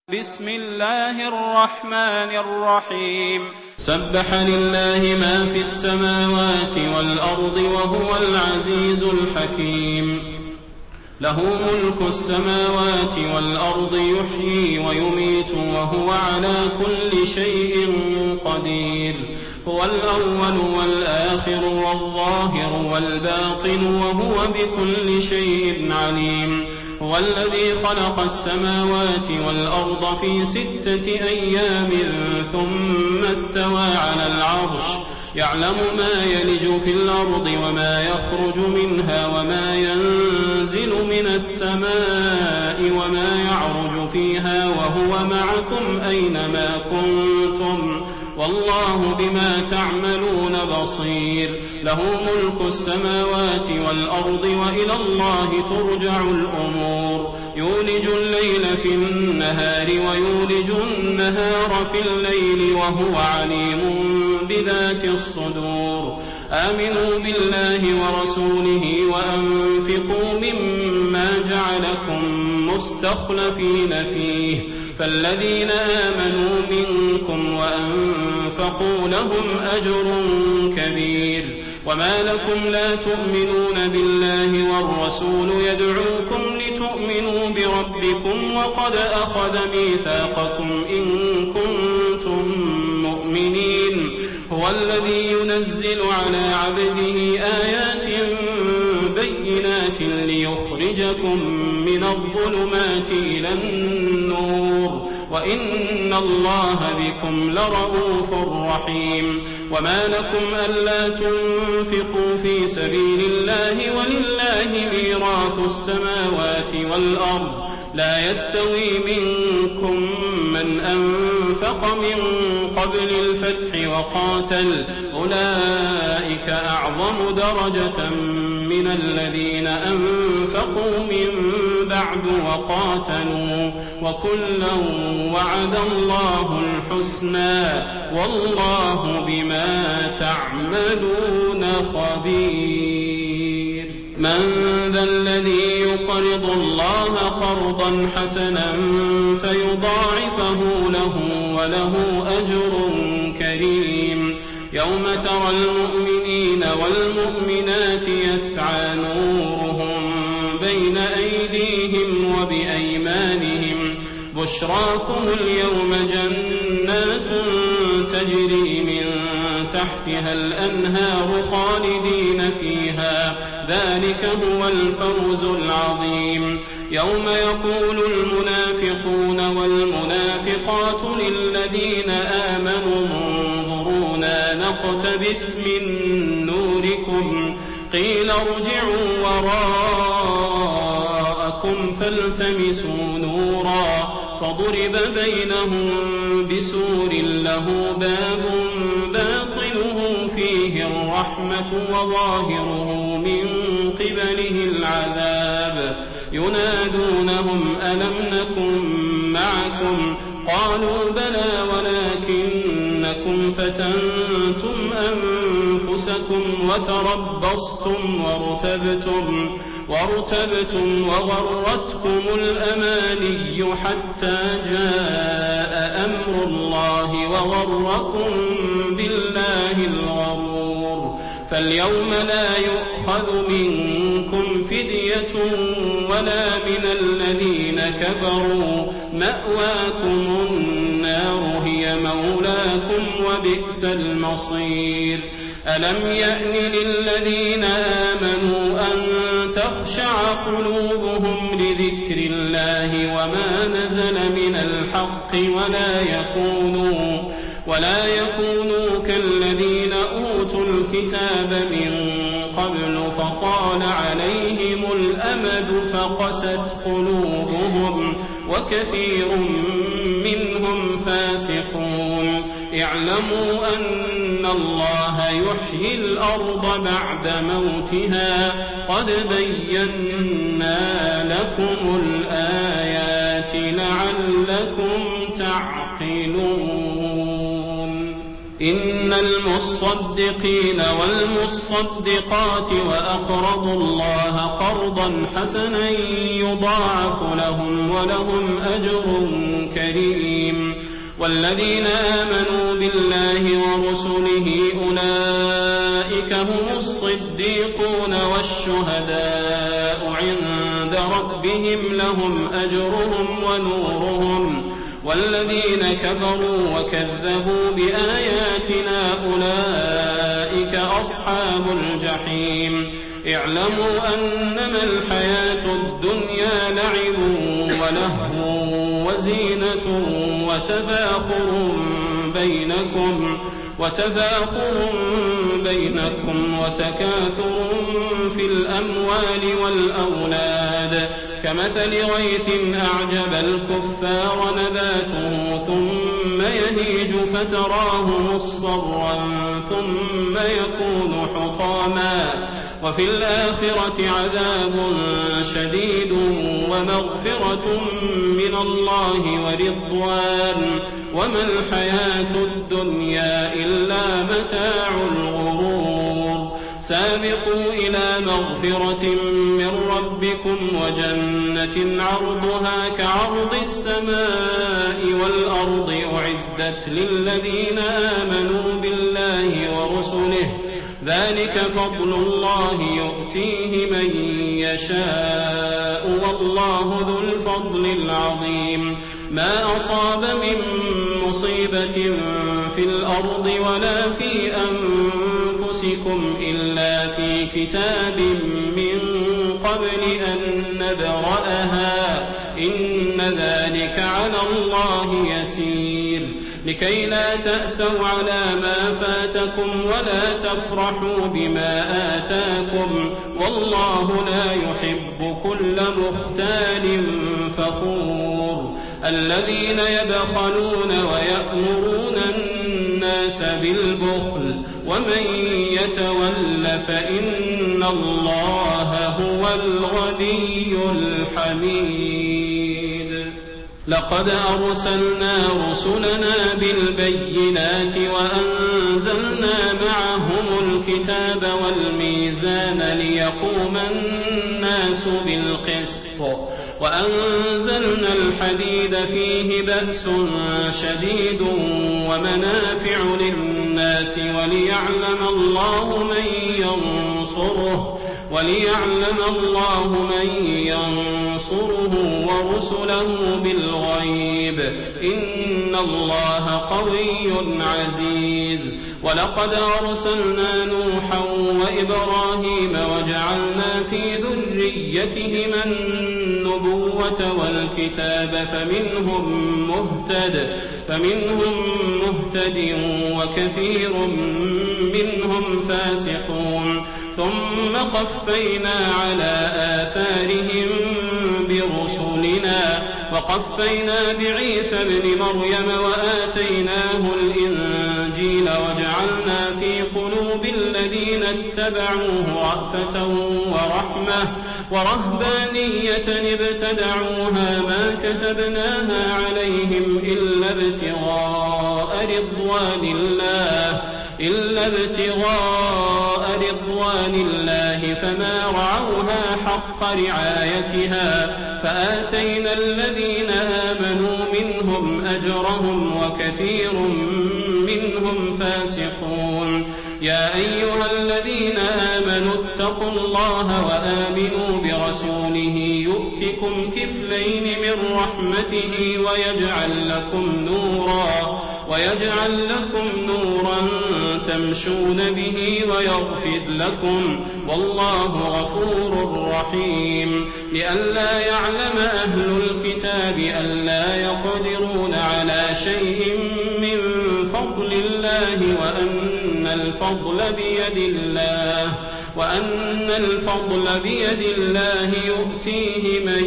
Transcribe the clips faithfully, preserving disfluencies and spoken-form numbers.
بسم الله الرحمن الرحيم سبح لله ما في السماوات والأرض وهو العزيز الحكيم له ملك السماوات والأرض يحيي ويميت وهو على كل شيء قدير هو الأول والآخر والظاهر والباطن وهو بكل شيء عليم هو الذي خلق السماوات والأرض في ستة أيام ثم استوى على العرش يعلم ما يلج في الأرض وما يخرج منها وما ينزل من السماء وما يعرج فيها وهو معكم أينما كنتم والله بما تعملون بصير له ملك السماوات والأرض وإلى الله ترجع الأمور يولج الليل في النهار ويولج النهار في الليل وهو عليم بذات الصدور آمنوا بالله ورسوله وأنفقوا مما جعلكم مستخلفين فيه فالذين آمنوا منكم وأنفقوا لهم أجر كبير وما لكم لا تؤمنون بالله والرسول يدعوكم لتؤمنوا بربكم وقد أخذ ميثاقكم إن كنتم مؤمنين هو الذي ينزل على عبده آيات بينات ليخرجكم من الظلمات إلى النور وإن الله بكم لرؤوف رحيم وما لكم ألا تنفقوا في سبيل الله ولله ميراث السماوات والأرض لا يستوي منكم من أنفق من قبل الفتح وقاتل أولئك أعظم درجة من الذين أنفقوا من بعد وقاتلوا وكلا وعد الله الحسنى والله بما تعملون خبير من ذا الذي يقرض الله قرضا حسنا فيضاعفه له وله أجر كريم يوم ترى المؤمنين والمؤمنات يسعى نورهم بين أيديهم وبأيمانهم بشراكم اليوم جنات تجري من تحتها الأنهار خالدين فيها ذلك هو الفوز العظيم يوم يقول المنافقون والمنافقات للذين آمنوا انظرونا نقتبس من نوركم قيل ارجعوا وراءكم فالتمسوا نورا فضرب بينهم بسور له باب باطنه فيه الرحمة وظاهره من قبله العذاب ينادونهم ألم نكن معكم قالوا بلى ولكنكم فتنتم أنفسكم وتربصتم وارتبتم وارتبتم وغرتكم الأماني حتى جاء أمر الله وغركم بالله الغرور فاليوم لا يؤخذ منكم فدية ولا من الذين كفروا مأواكم النار هي مولاكم وبئس المصير ألم يأن للذين آمنوا أن تخشع قلوبهم لذكر الله وما نزل من الحق ولا يكونوا ولا يكونوا كالذين أوتوا الكتاب من قبل فطال عليهم الأمد فقست قلوبهم وكثير منهم فاسقون اعلموا أن الله يحيي الأرض بعد موتها قد بينا لكم الآيات لعلكم تعقلون إن المصدقين والمصدقات وأقرضوا الله قرضا حسنا يضاعف لهم ولهم أجر كريم. والذين آمنوا بالله ورسله أولئك هم الصديقون والشهداء عند ربهم لهم أجرهم ونورهم. والذين كفروا وكذبوا بآياتنا أولئك أصحاب الجحيم. اعلموا أنما الحياة الدنيا لعب ولهو وزينة وتفاخر بينكم وتفاخر بينكم وتكاثر في الأموال والأولاد كمثل غيث أعجب الكفار نباته ثم يهيج فتراه مصفرا ثم يكون حطاما وفي الآخرة عذاب شديد ومغفرة من الله ورضوان وما الحياة الدنيا إلا متاع الغرور. سابقوا إلى مغفرة من ربكم وجنة عرضها كعرض السماء والأرض أعدت للذين آمنوا بالله ورسله ذلك فضل الله يؤتيه من يشاء والله ذو الفضل العظيم. ما أصاب من مصيبة في الأرض ولا في أنفسكم إلا في كتاب من قبل أن نبرأها إن ذلك على الله يسير. لكي لا تأسوا على ما فاتكم ولا تفرحوا بما آتاكم والله لا يحب كل مختال فخور. الذين يبخلون ويأمرون الناس بالبخل ومن يتول فإن الله هو الغني الحميد. لقد أرسلنا رسلنا بالبينات وأنزلنا معهم الكتاب والميزان ليقوم الناس بالقسط وأنزلنا الحديد فيه بأس شديد ومنافع للناس وليعلم الله من ينصره وليعلم الله من ينصره ورسله بالغيب إن الله قوي عزيز. ولقد أرسلنا نوحا وإبراهيم وجعلنا في ذريتهما النبوة والكتاب فمنهم مهتد فمنهم مهتد وكثير منهم فاسقون. ثم قفينا على آثارهم برسلنا وقفينا بعيسى ابن مريم وآتيناه الإنجيل وجعلنا في قلوب الذين اتبعوه رأفة ورحمة ورهبانية ابتدعوها ما كتبناها عليهم إلا ابتغاء رضوان الله إلا ابتغاء رضوان الله فما رعوها حق رعايتها فآتينا الذين آمنوا منهم أجرهم وكثير منهم فاسقون. يا أيها الذين آمنوا اتقوا الله وآمنوا برسوله يؤتكم كفلين من رحمته ويجعل لكم نورا ويجعل لكم نورا تمشون به ويغفر لكم والله غفور رحيم. لئلا يعلم أهل الكتاب ألا يقدرون على شيء من فضل الله وأن الفضل بيد الله وأن الفضل بيد الله يؤتيه من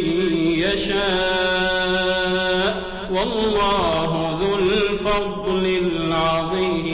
يشاء والله ذو الفضل العظيم.